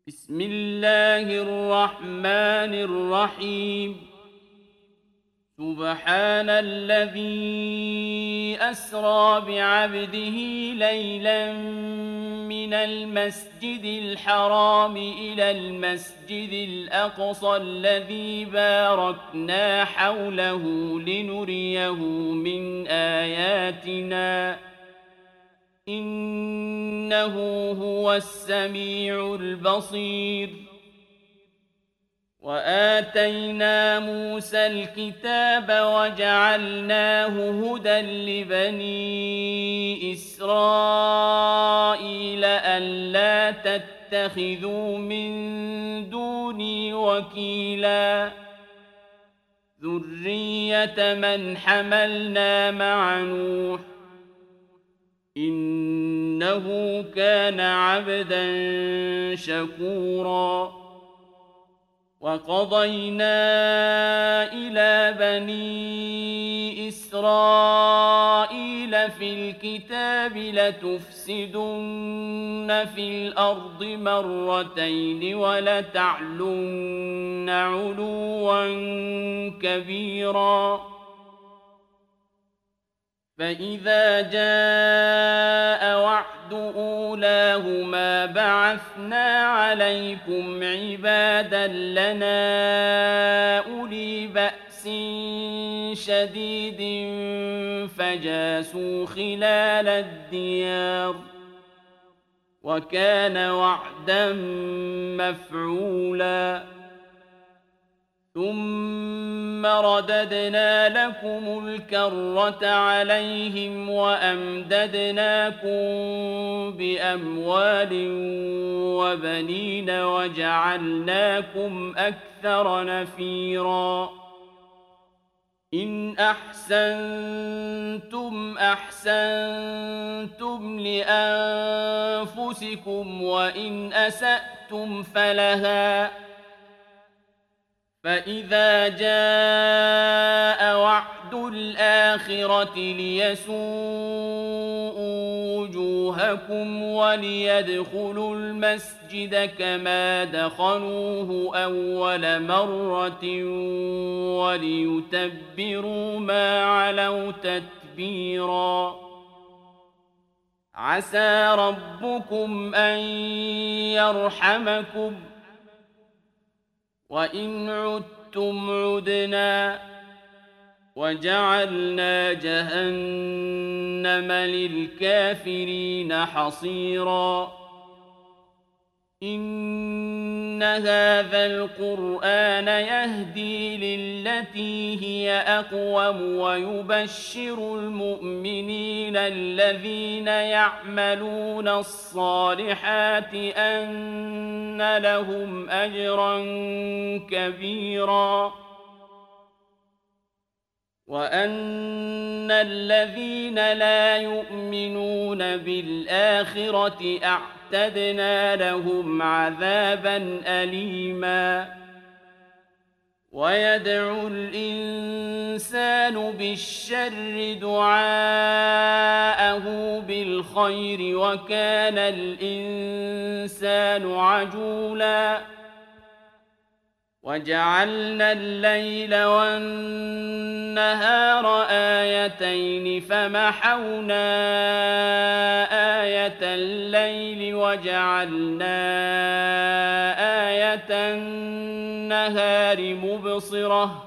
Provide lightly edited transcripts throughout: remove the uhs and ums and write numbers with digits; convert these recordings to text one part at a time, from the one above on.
بسم الله الرحمن الرحيم. سبحان الذي أسرى بعبده ليلا من المسجد الحرام إلى المسجد الأقصى الذي باركنا حوله لنريه من آياتنا إنه هو السميع البصير. وآتينا موسى الكتاب وجعلناه هدى لبني إسرائيل ألا تتخذوا من دوني وكيلا ذرية من حملنا مع نوح إنه كان عبدا شكورا. وقضينا إلى بني إسرائيل في الكتاب لتفسدن في الأرض مرتين ولتعلن علوا كبيرا. فإذا جاء وعد أولاهما بعثنا عليكم عبادا لنا أولي بأس شديد فجاسوا خلال الديار وكان وعدا مفعولا. ثم رددنا لكم الكرة عليهم وأمددناكم بأموال وبنين وجعلناكم أكثر نفيرا. إن أحسنتم أحسنتم لأنفسكم وإن أسأتم فلها. فإذا جاء وعد الآخرة ليسوءوا وجوهكم وليدخلوا المسجد كما دخلوه أول مرة وليتبروا ما علوا تتبيرا. عسى ربكم أن يرحمكم وإن عدتم عدنا وجعلنا جهنم للكافرين حصيرا. إن هذا القرآن يهدي للتي هي أقوم ويبشر المؤمنين الذين يعملون الصالحات أن لهم أجرا كبيرا وأن الذين لا يؤمنون بالآخرة أعتدنا لهم عذابا أليما. ويدعو الإنسان بالشر دعاءه بالخير وكان الإنسان عجولا. وجعلنا الليل والنهار آيتين فمحونا آية الليل وجعلنا آية النهار مبصرة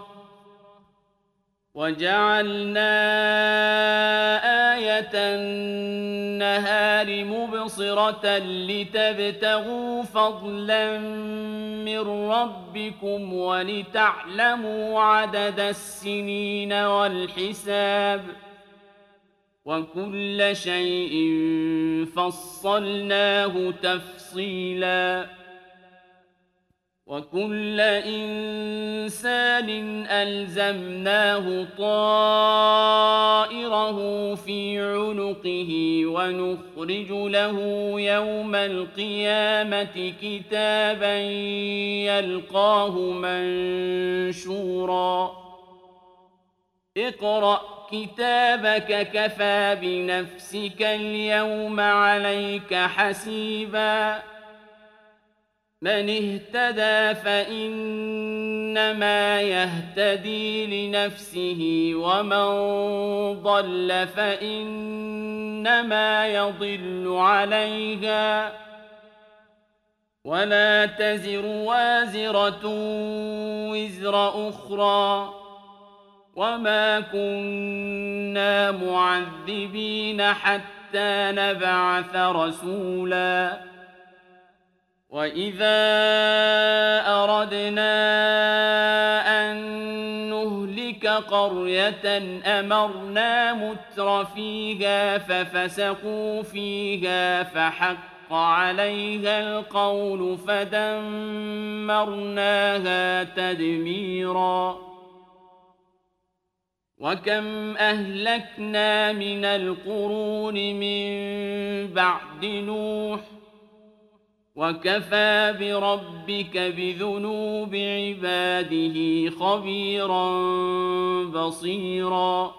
لتبتغوا فضلا من ربكم ولتعلموا عدد السنين والحساب وكل شيء فصلناه تفصيلا. وكل إنسان ألزمناه طائره في عنقه ونخرج له يوم القيامة كتابا يلقاه منشورا. اقرأ كتابك كفى بنفسك اليوم عليك حسيبا من اهتدى فإنما يهتدي لنفسه ومن ضل فإنما يضل عليها ولا تزر وازرة وزر أخرى وما كنا معذبين حتى نبعث رسولا وإذا أردنا أن نهلك قرية أمرنا متر فيها ففسقوا فيها فحق عليها القول فدمرناها تدميرا وكم أهلكنا من القرون من بعد نوح وكفى بربك بذنوب عباده خبيرا بصيرا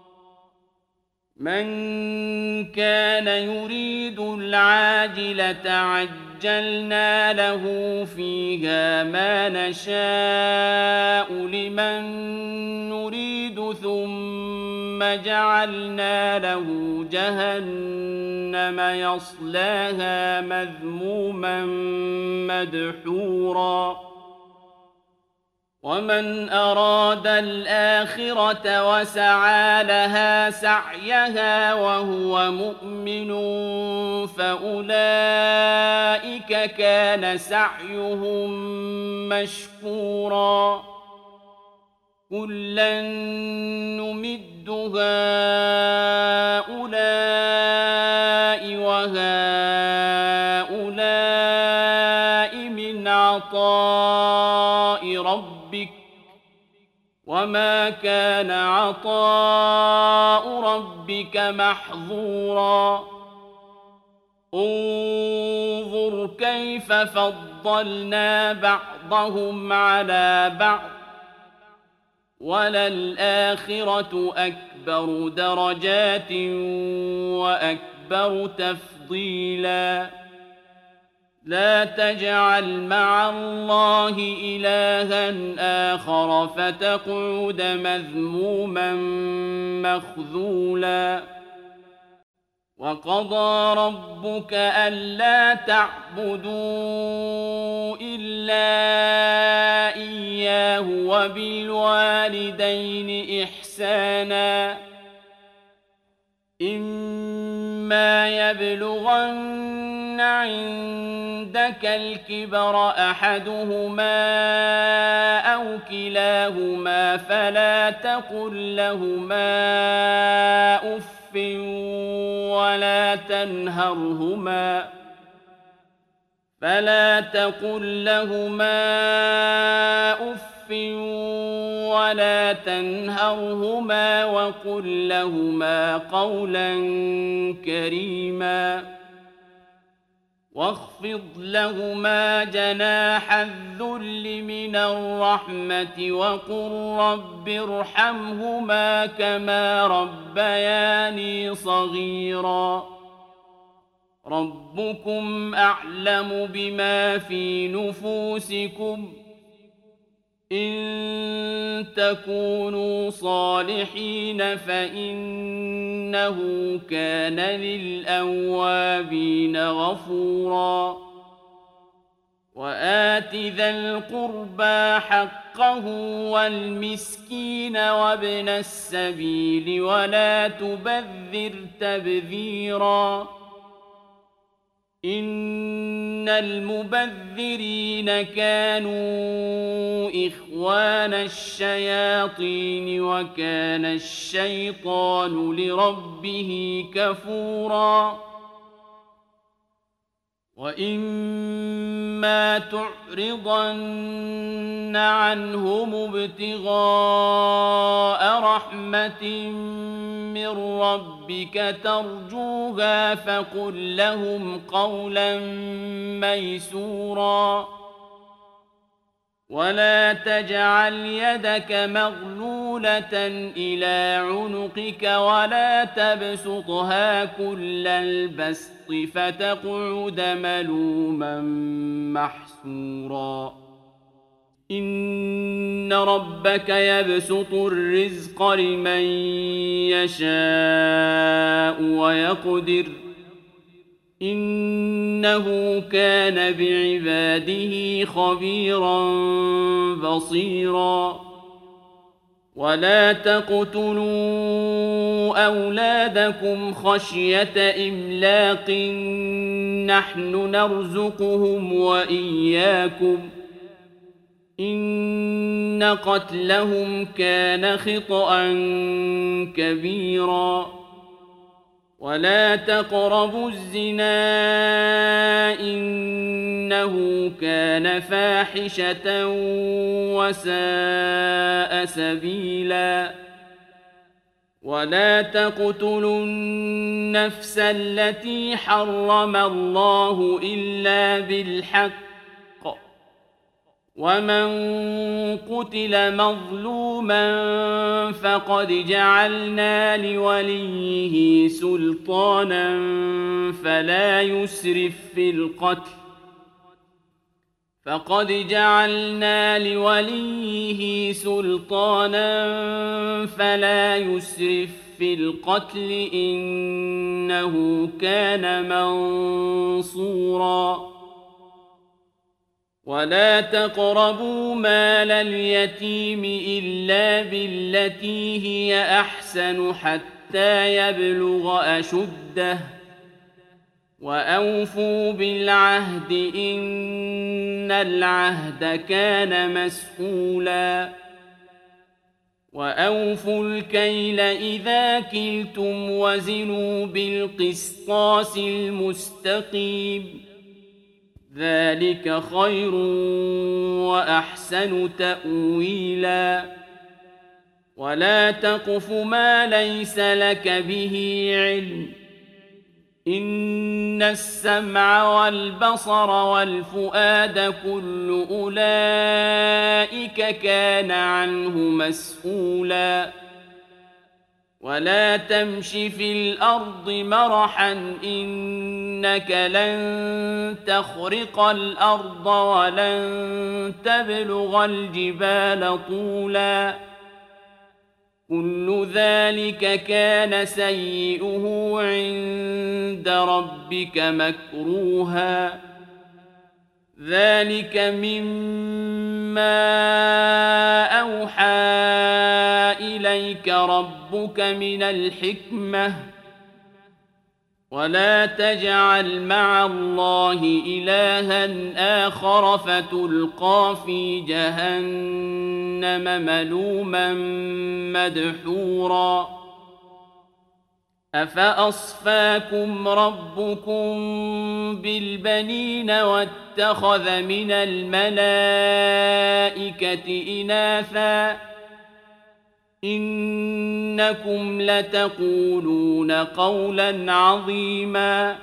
من كان يريد العاجلة عجلنا له فيها ما نشاء لمن نريد ثم جعلنا له جهنم يصلاها مذموما مدحورا ومن أراد الآخرة وسعى لها سعيها وهو مؤمن فأولئك كان سعيهم مشكورا كلا نمد هؤلاء وهؤلاء من عطاء ربك وما كان عطاء ربك محظورا انظر كيف فضلنا بعضهم على بعض وللآخرة أكبر درجات وأكبر تفضيلا لا تجعل مع الله إلها آخر فتقعد مذموما مخذولا وقضى ربك ألا تعبدوا إلا إياه وبالوالدين إحسانا إما يبلغن عندك الكبر أحدهما أو كلاهما فلا تقل لهما أف ولا تنهرهما وقل لهما قولا كريما واخفض لهما جناح الذل من الرحمة وقل رب ارحمهما كما ربياني صغيرا ربكم أعلم بما في نفوسكم إن تكونوا صالحين فإنه كان للأوابين غفورا وآت ذا القربى حقه والمسكين وابن السبيل ولا تبذر تبذيرا إن المبذرين كانوا إخوان الشياطين وكان الشيطان لربه كفورا وإما تعرضن عنهم ابتغاء رحمة من ربك ترجوها فقل لهم قولا ميسورا ولا تجعل يدك مغلولة إلى عنقك ولا تبسطها كل البسط فتقعد ملوما محسورا إن ربك يبسط الرزق لمن يشاء ويقدر إنه كان بعباده خبيرا بصيرا ولا تقتلوا أولادكم خشية إملاق نحن نرزقهم وإياكم إن قتلهم كان خطأ كبيرا ولا تقربوا الزنا إنه كان فاحشة وساء سبيلا ولا تقتلوا النفس التي حرم الله إلا بالحق ومن قتل مظلوما فقد جعلنا لوليه سلطانا فلا يسرف في القتل إنه كان منصورا ولا تقربوا مال اليتيم إلا بالتي هي أحسن حتى يبلغ أشده وأوفوا بالعهد إن العهد كان مسؤولا وأوفوا الكيل إذا كلتم وزنوا بالقسطاس المستقيم ذلك خير وأحسن تأويلا ولا تقف ما ليس لك به علم إن السمع والبصر والفؤاد كل أولئك كان عنه مسؤولا ولا تمش في الأرض مرحا إنك لن تخرق الأرض ولن تبلغ الجبال طولا كل ذلك كان سيئه عند ربك مكروها ذلك مما أوحى إليك ربك من الحكمة ولا تجعل مع الله إلها آخر فتلقى في جهنم ملوما مدحورا أفأصفاكم ربكم بالبنين واتخذ من الملائكة إناثا إنكم لتقولون قولا عظيما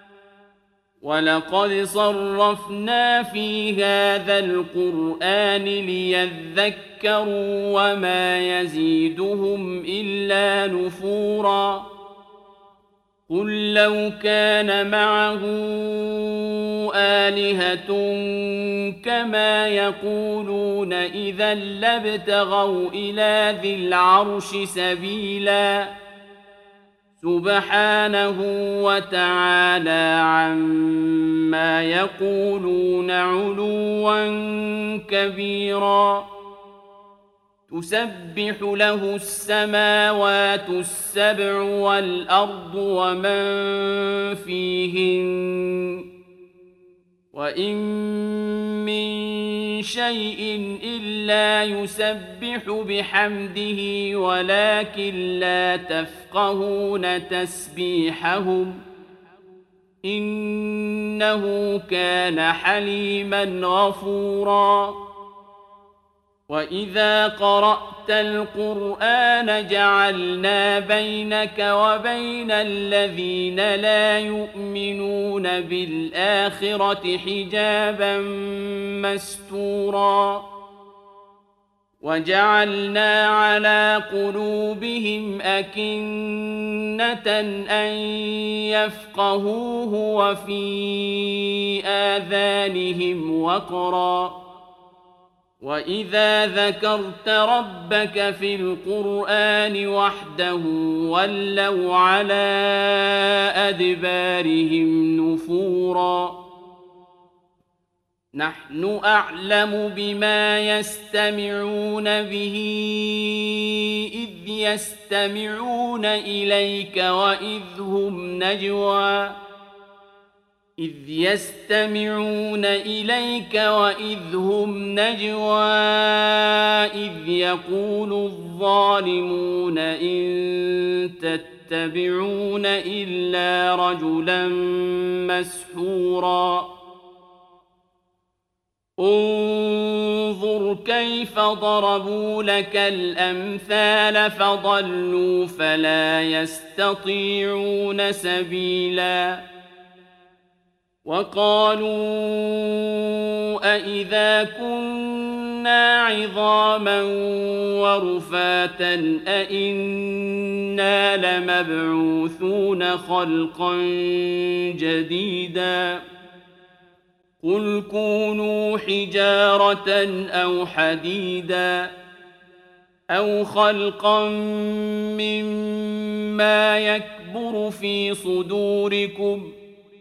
ولقد صرفنا في هذا القرآن ليذكروا وما يزيدهم إلا نفورا قل لو كان معه آلهة كما يقولون إذا لابتغوا إلى ذي العرش سبيلا سبحانه وتعالى عما يقولون علوا كبيرا تسبح له السماوات السبع والأرض ومن فيهن وإن من شيء إلا يسبح بحمده ولكن لا تفقهون تسبيحهم إنه كان حليما غفورا وإذا قرأت القرآن جعلنا بينك وبين الذين لا يؤمنون بالآخرة حجابا مستورا وجعلنا على قلوبهم أكنة أن يفقهوه وفي آذانهم وقرا وإذا ذكرت ربك في القرآن وحده ولوا على أدبارهم نفورا نحن أعلم بما يستمعون به إذ يستمعون إليك وإذ هم نجوى إذ يقول الظالمون إن تتبعون إلا رجلا مسحورا انظر كيف ضربوا لك الأمثال فضلوا فلا يستطيعون سبيلا وقالوا أإذا كنا عظاما ورفاتا أإنا لمبعوثون خلقا جديدا قل كونوا حجارة أو حديدا أو خلقا مما يكبر في صدوركم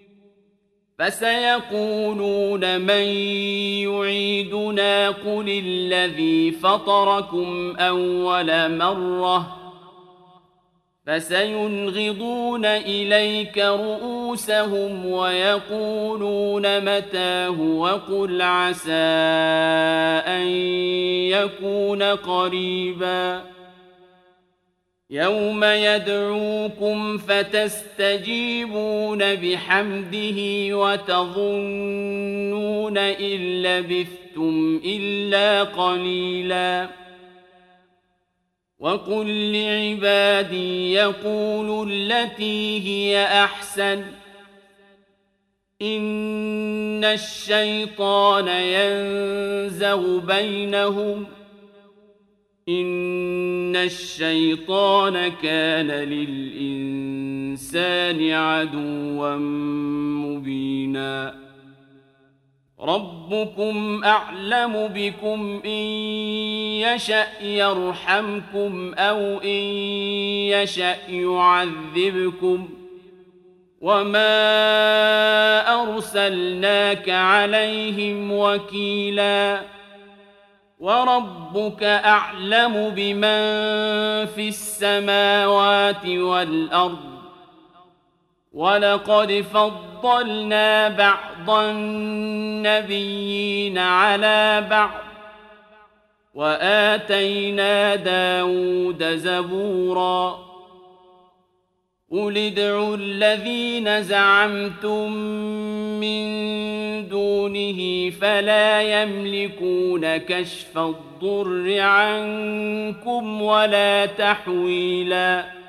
فسيقولون من يعيدنا قل الذي فطركم أول مرة فسينغضون إليك رؤوسهم ويقولون متاه وقل عسى أن يكون قريبا يوم يدعوكم فتستجيبون بحمده وتظنون إن لبثتم إلا قليلا وقل لعبادي يقولوا التي هي أحسن إن الشيطان ينزغ بينهم إن الشيطان كان للإنسان عدوا مبينا ربكم أعلم بكم إن يشأ يرحمكم أو إن يشأ يعذبكم وما أرسلناك عليهم وكيلا وربك أعلم بمن في السماوات والأرض ولقد فضلنا بعض النبيين على بعض وآتينا داود زبورا قل ادعوا الذين زعمتم من دونه فلا يملكون كشف الضر عنكم ولا تحويلا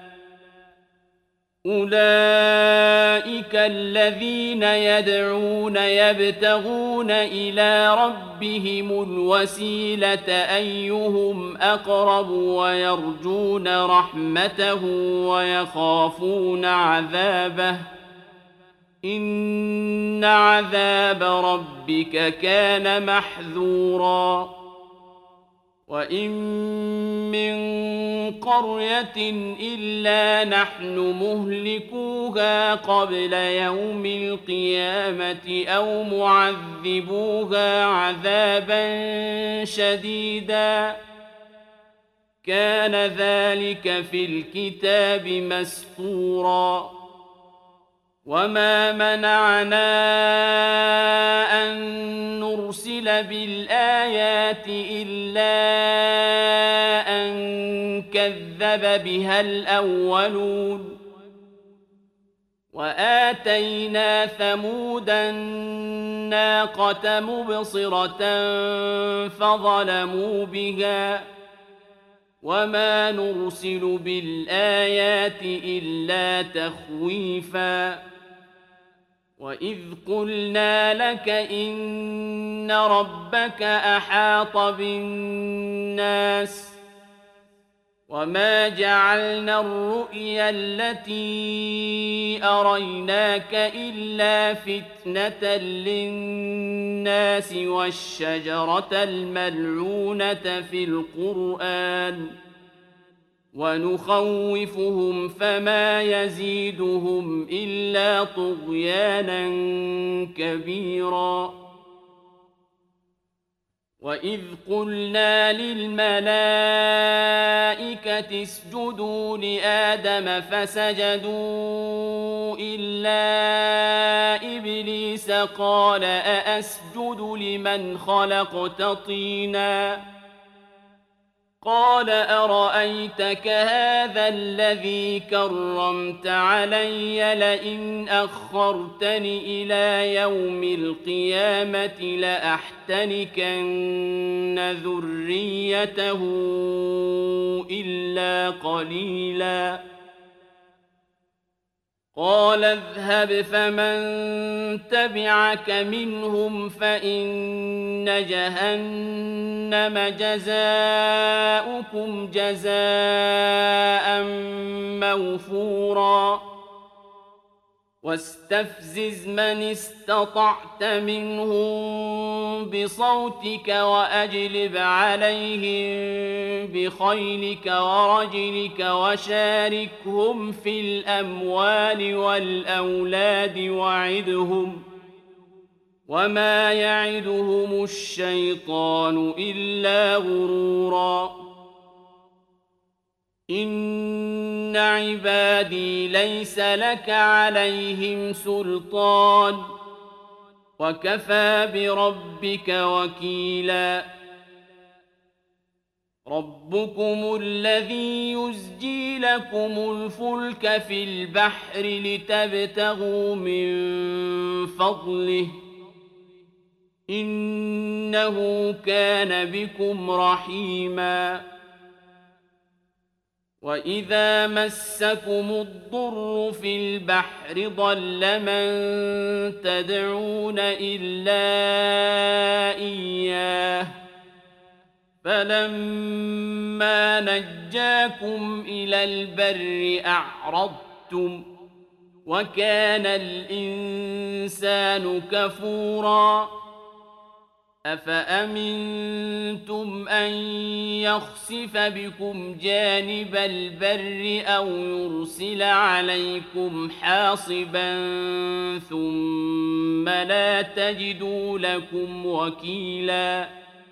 أولئك الذين يدعون يبتغون إلى ربهم الوسيلة أيهم أقرب ويرجون رحمته ويخافون عذابه إن عذاب ربك كان محذورا وإن من قرية إلا نحن مهلكوها قبل يوم القيامة أو معذبوها عذابا شديدا كان ذلك في الكتاب مسطورا وما منعنا أن نرسل بالآيات إلا أن كذب بها الأولون وآتينا ثمود الناقة مبصرة فظلموا بها وما نرسل بالآيات إلا تخويفا وإذ قلنا لك إن ربك أحاط بالناس وما جعلنا الرؤيا التي أريناك إلا فتنة للناس والشجرة الملعونة في القرآن ونخوفهم فما يزيدهم إلا طغيانا كبيرا وإذ قلنا للملائكة اسجدوا لآدم فسجدوا إلا إبليس قال أأسجد لمن خلقت طيناً قال أرأيتك هذا الذي كرمت علي لئن أخرتني إلى يوم القيامة لأحتنكن ذريته إلا قليلا قال اذهب فمن تبعك منهم فإن جهنم جزاؤكم جزاء موفورا واستفزز من استطعت منهم بصوتك وأجلب عليهم بخيلك ورجلك وشاركهم في الأموال والأولاد وعدهم وما يعدهم الشيطان إلا غرورا إن عبادي ليس لك عليهم سلطان وكفى بربك وكيلا ربكم الذي يزجي لكم الفلك في البحر لتبتغوا من فضله إنه كان بكم رحيما وإذا مسكم الضر في البحر ضل من تدعون إلا إياه فلما نجاكم إلى البر أعرضتم وكان الإنسان كفورا أفأمنتم أن يخسف بكم جانب البر أو يرسل عليكم حاصبا ثم لا تجدوا لكم وكيلا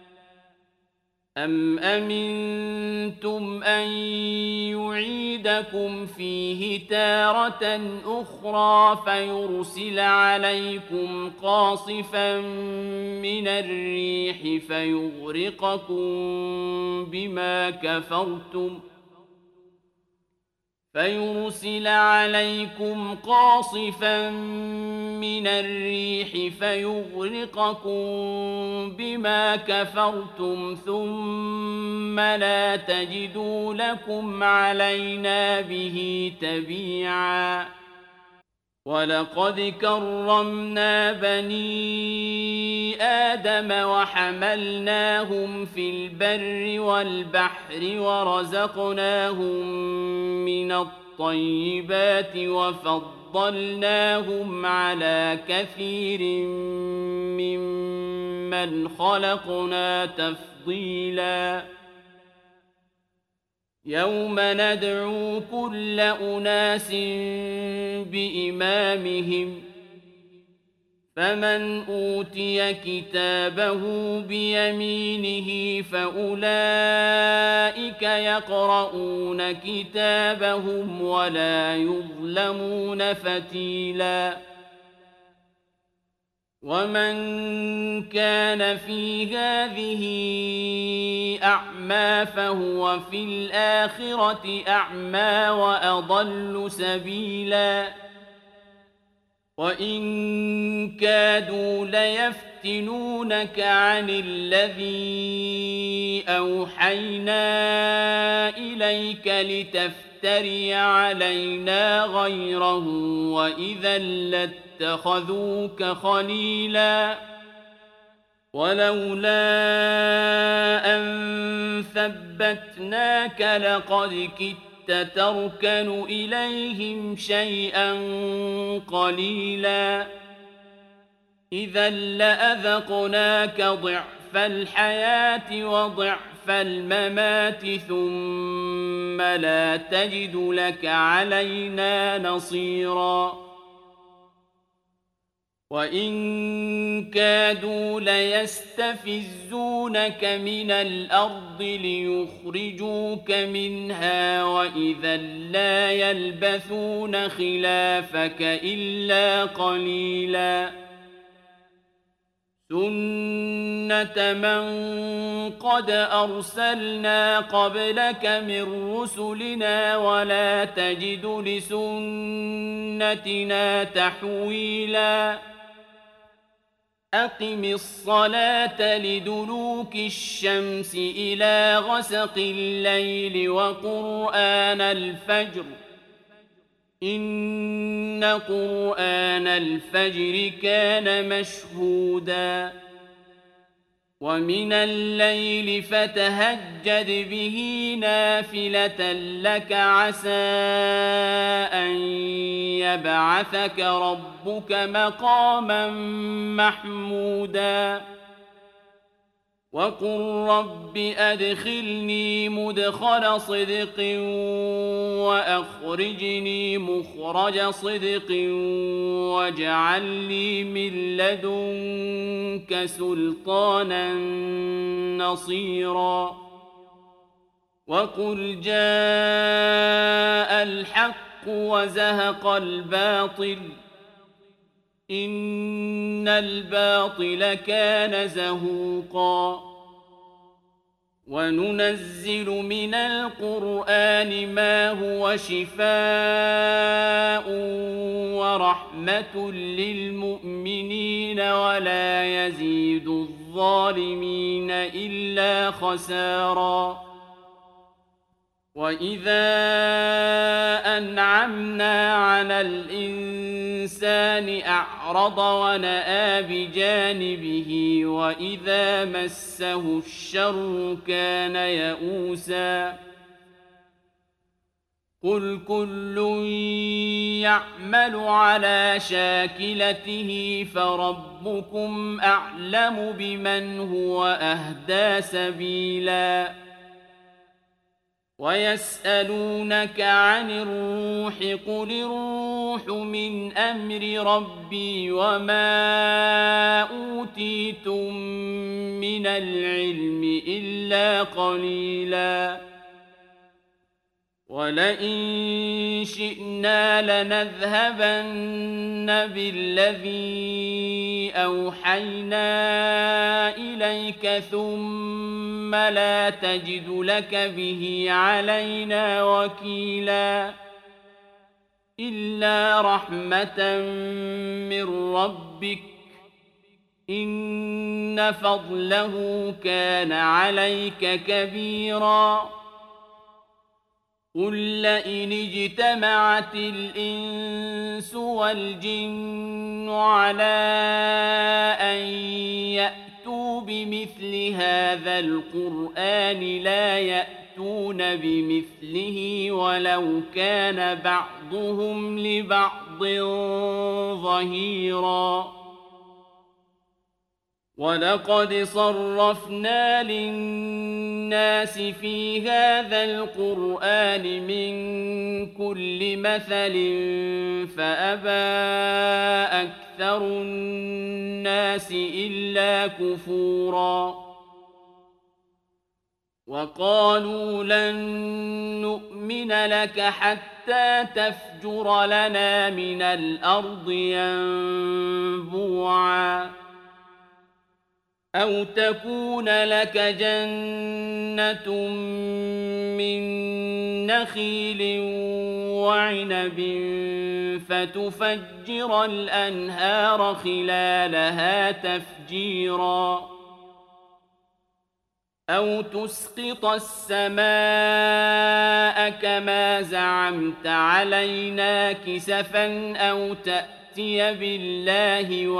أم أمنتم أن يعيدكم فيه تارة أخرى فيرسل عليكم قاصفا من الريح فيغرقكم بما كفرتم ثم لا تجدوا لكم علينا به تبيعا ولقد كرمنا بني آدم وحملناهم في البر والبحر ورزقناهم من الطيبات وفضلناهم على كثير ممن خلقنا تفضيلا يوم ندعو كل أناس بإمامهم فمن أوتي كتابه بيمينه فأولئك يقرؤون كتابهم ولا يظلمون فتيلا ومن كان في هذه أعمى فهو في الآخرة أعمى وأضل سبيلا وإن كادوا ليفتنونك عن الذي أوحينا إليك لتفتن تفتري علينا غيره وإذا لاتخذوك خليلا ولولا أن ثبتناك لقد كدت تركن إليهم شيئا قليلا إذا لأذقناك ضعف الحياة وضعف الممات ثم لا تجد لك علينا نصيرا وإن كادوا ليستفزونك من الأرض ليخرجوك منها وإذا لا يلبثون خلافك إلا قليلا سنة من قد أرسلنا قبلك من رسلنا ولا تجد لسنتنا تحويلا أقم الصلاة لدلوك الشمس إلى غسق الليل وقرآن الفجر إن قرآن الفجر كان مشهودا ومن الليل فتهجد به نافلة لك عسى أن يبعثك ربك مقاما محمودا وقل رب أدخلني مدخل صدق وأخرجني مخرج صدق واجعل لي من لدنك سلطانا نصيرا وقل جاء الحق وزهق الباطل إن الباطل كان زهوقا وننزل من القرآن ما هو شفاء ورحمة للمؤمنين ولا يزيد الظالمين إلا خسارا وإذا أنعمنا على الإنسان أعرض ونأى بجانبه وإذا مسه الشر كان يئوسا قل كل يعمل على شاكلته فربكم أعلم بمن هو أهدى سبيلا ويسألونك عن الروح قل الروح من أمر ربي وما أوتيتم من العلم إلا قليلا ولئن شئنا لنذهبن بالذي أوحينا إليك ثم لا تجد لك به علينا وكيلا إلا رحمة من ربك إن فضله كان عليك كبيرا قل لئن اجتمعت الإنس والجن على أن يأتوا بمثل هذا القرآن لا يأتون بمثله ولو كان بعضهم لبعض ظهيرا ولقد صرفنا للناس في هذا القرآن من كل مثل فأبى أكثر الناس إلا كفورا وقالوا لن نؤمن لك حتى تفجر لنا من الأرض ينبوعا أو تكون لك جنة من نخيل وعنب فتفجر الأنهار خلالها تفجيرا أو تسقط السماء كما زعمت علينا كسفا أو تأتي بالله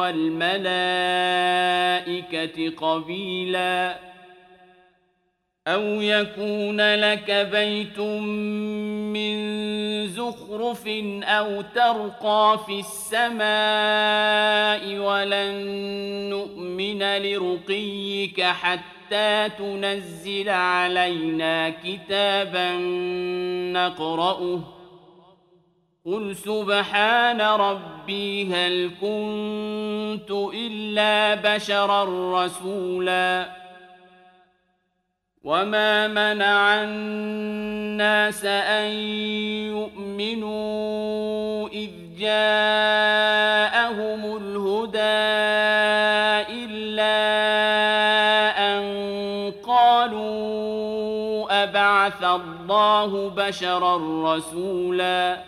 والملائكة قبيلا أو يكون لك بيت من زخرف أو ترقى في السماء ولن نؤمن لرقيك حتى تنزل علينا كتابا نقرأه قل سبحان ربي هل كنت إلا بشرا رسولا وما منع الناس أن يؤمنوا إذ جاءهم الهدى إلا أن قالوا أبعث الله بشرا رسولا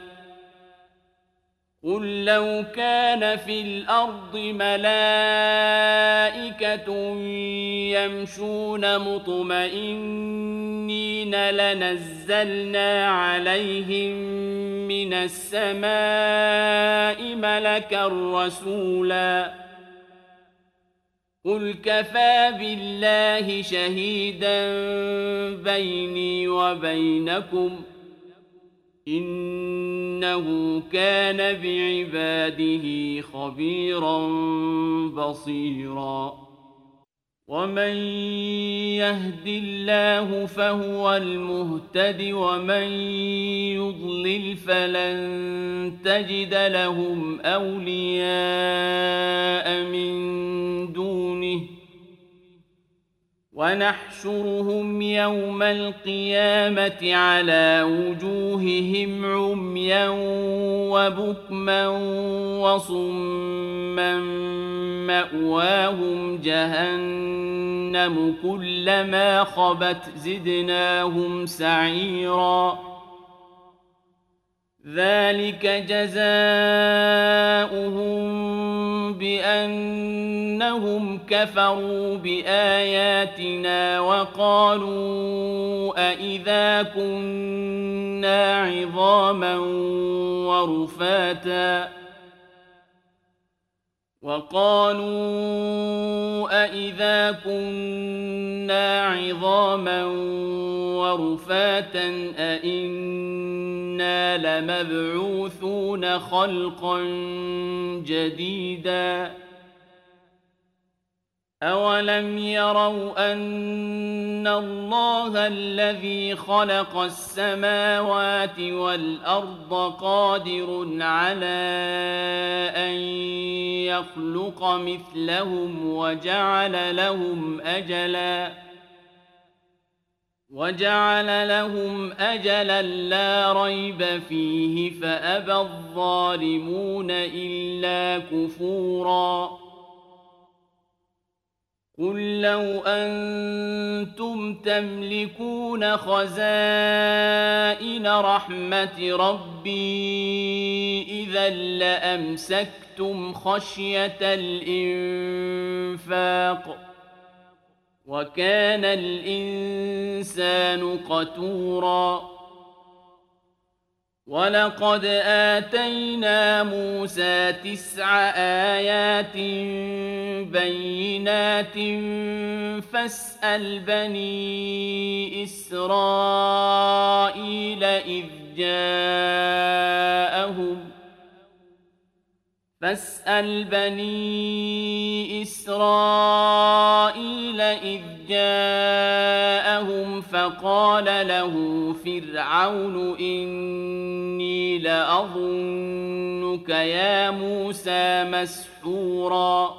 قل لو كان في الأرض ملائكة يمشون مطمئنين لنزلنا عليهم من السماء ملكا رسولا قل كفى بالله شهيدا بيني وبينكم إنه كان بعباده خبيرا بصيرا ومن يهد الله فهو المهتد ومن يضلل فلن تجد لهم أولياء من دونه ونحشرهم يوم القيامة على وجوههم عميا وبكما وصما مأواهم جهنم كلما خبت زدناهم سعيرا ذلك جزاؤهم بأنهم كفروا بآياتنا وقالوا أإذا كنا عظاما ورفاتا أإنا لمبعوثون خلقا جديدا أولم يروا أن الله الذي خلق السماوات والأرض قادر على أن يخلق مثلهم وجعل لهم أجلا لا ريب فيه فأبى الظالمون إلا كفورا قل لو أنتم تملكون خزائن رحمة ربي إذا لأمسكتم خشية الإنفاق وكان الإنسان قتورا ولقد آتينا موسى 9 آيات بينات فاسأل بني إسرائيل إذ جاءهم فقال له فرعون إني لأظنك يا موسى مسحورا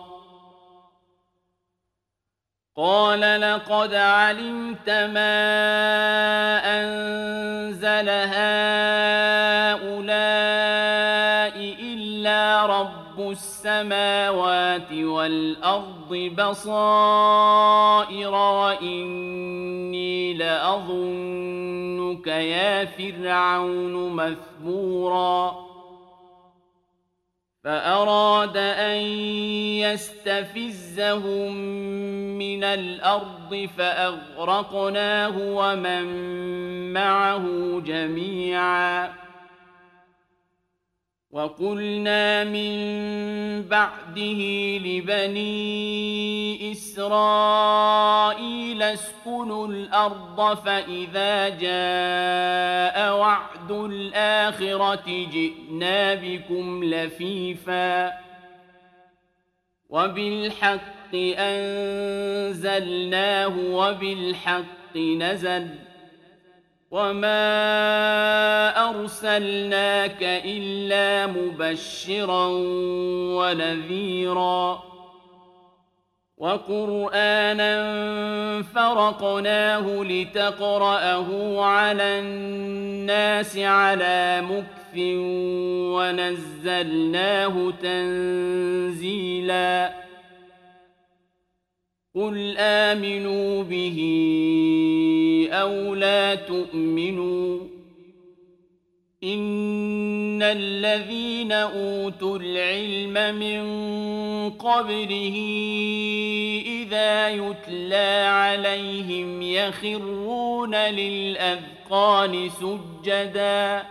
قال لقد علمت ما أنزل هؤلاء إلا رب السماوات والأرض بصائر وإني لأظنك يا فرعون مثبورا فأراد أن يستفزهم من الأرض فأغرقناه ومن معه جميعا. وقلنا من بعده لبني إسرائيل اسكنوا الأرض فإذا جاء وعد الآخرة جئنا بكم لفيفا وبالحق أنزلناه وبالحق نزل وما أرسلناك إلا مبشرا ونذيرا وقرآنا فرقناه لتقرأه على الناس على مكث ونزلناه تنزيلا. قل آمنوا به أو لا تؤمنوا إن الذين أوتوا العلم من قبله إذا يتلى عليهم يخرون للأذقان سجدا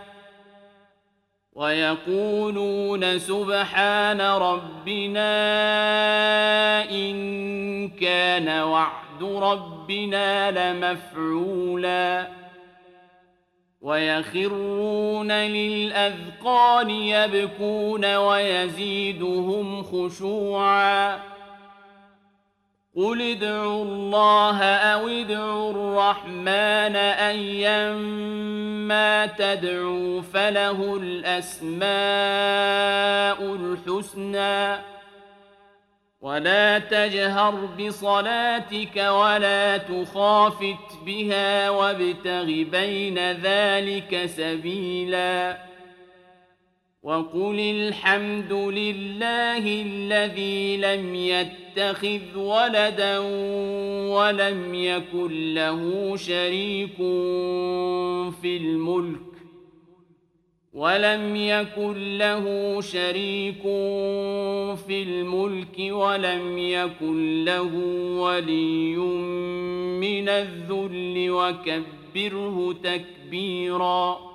ويقولون سبحان ربنا إن كان وعد ربنا لمفعولا ويخرون للأذقان يبكون ويزيدهم خشوعا. قل ادعوا الله أو ادعوا الرحمن أيما تدعوا فله الأسماء الحسنى ولا تجهر بصلاتك ولا تخافت بها وابتغ بين ذلك سبيلا وقل الحمد لله الذي لم يتخذ ولدا ولم يكن له شريك في الملك ولم يكن له ولي من الذل وكبره تكبيرا.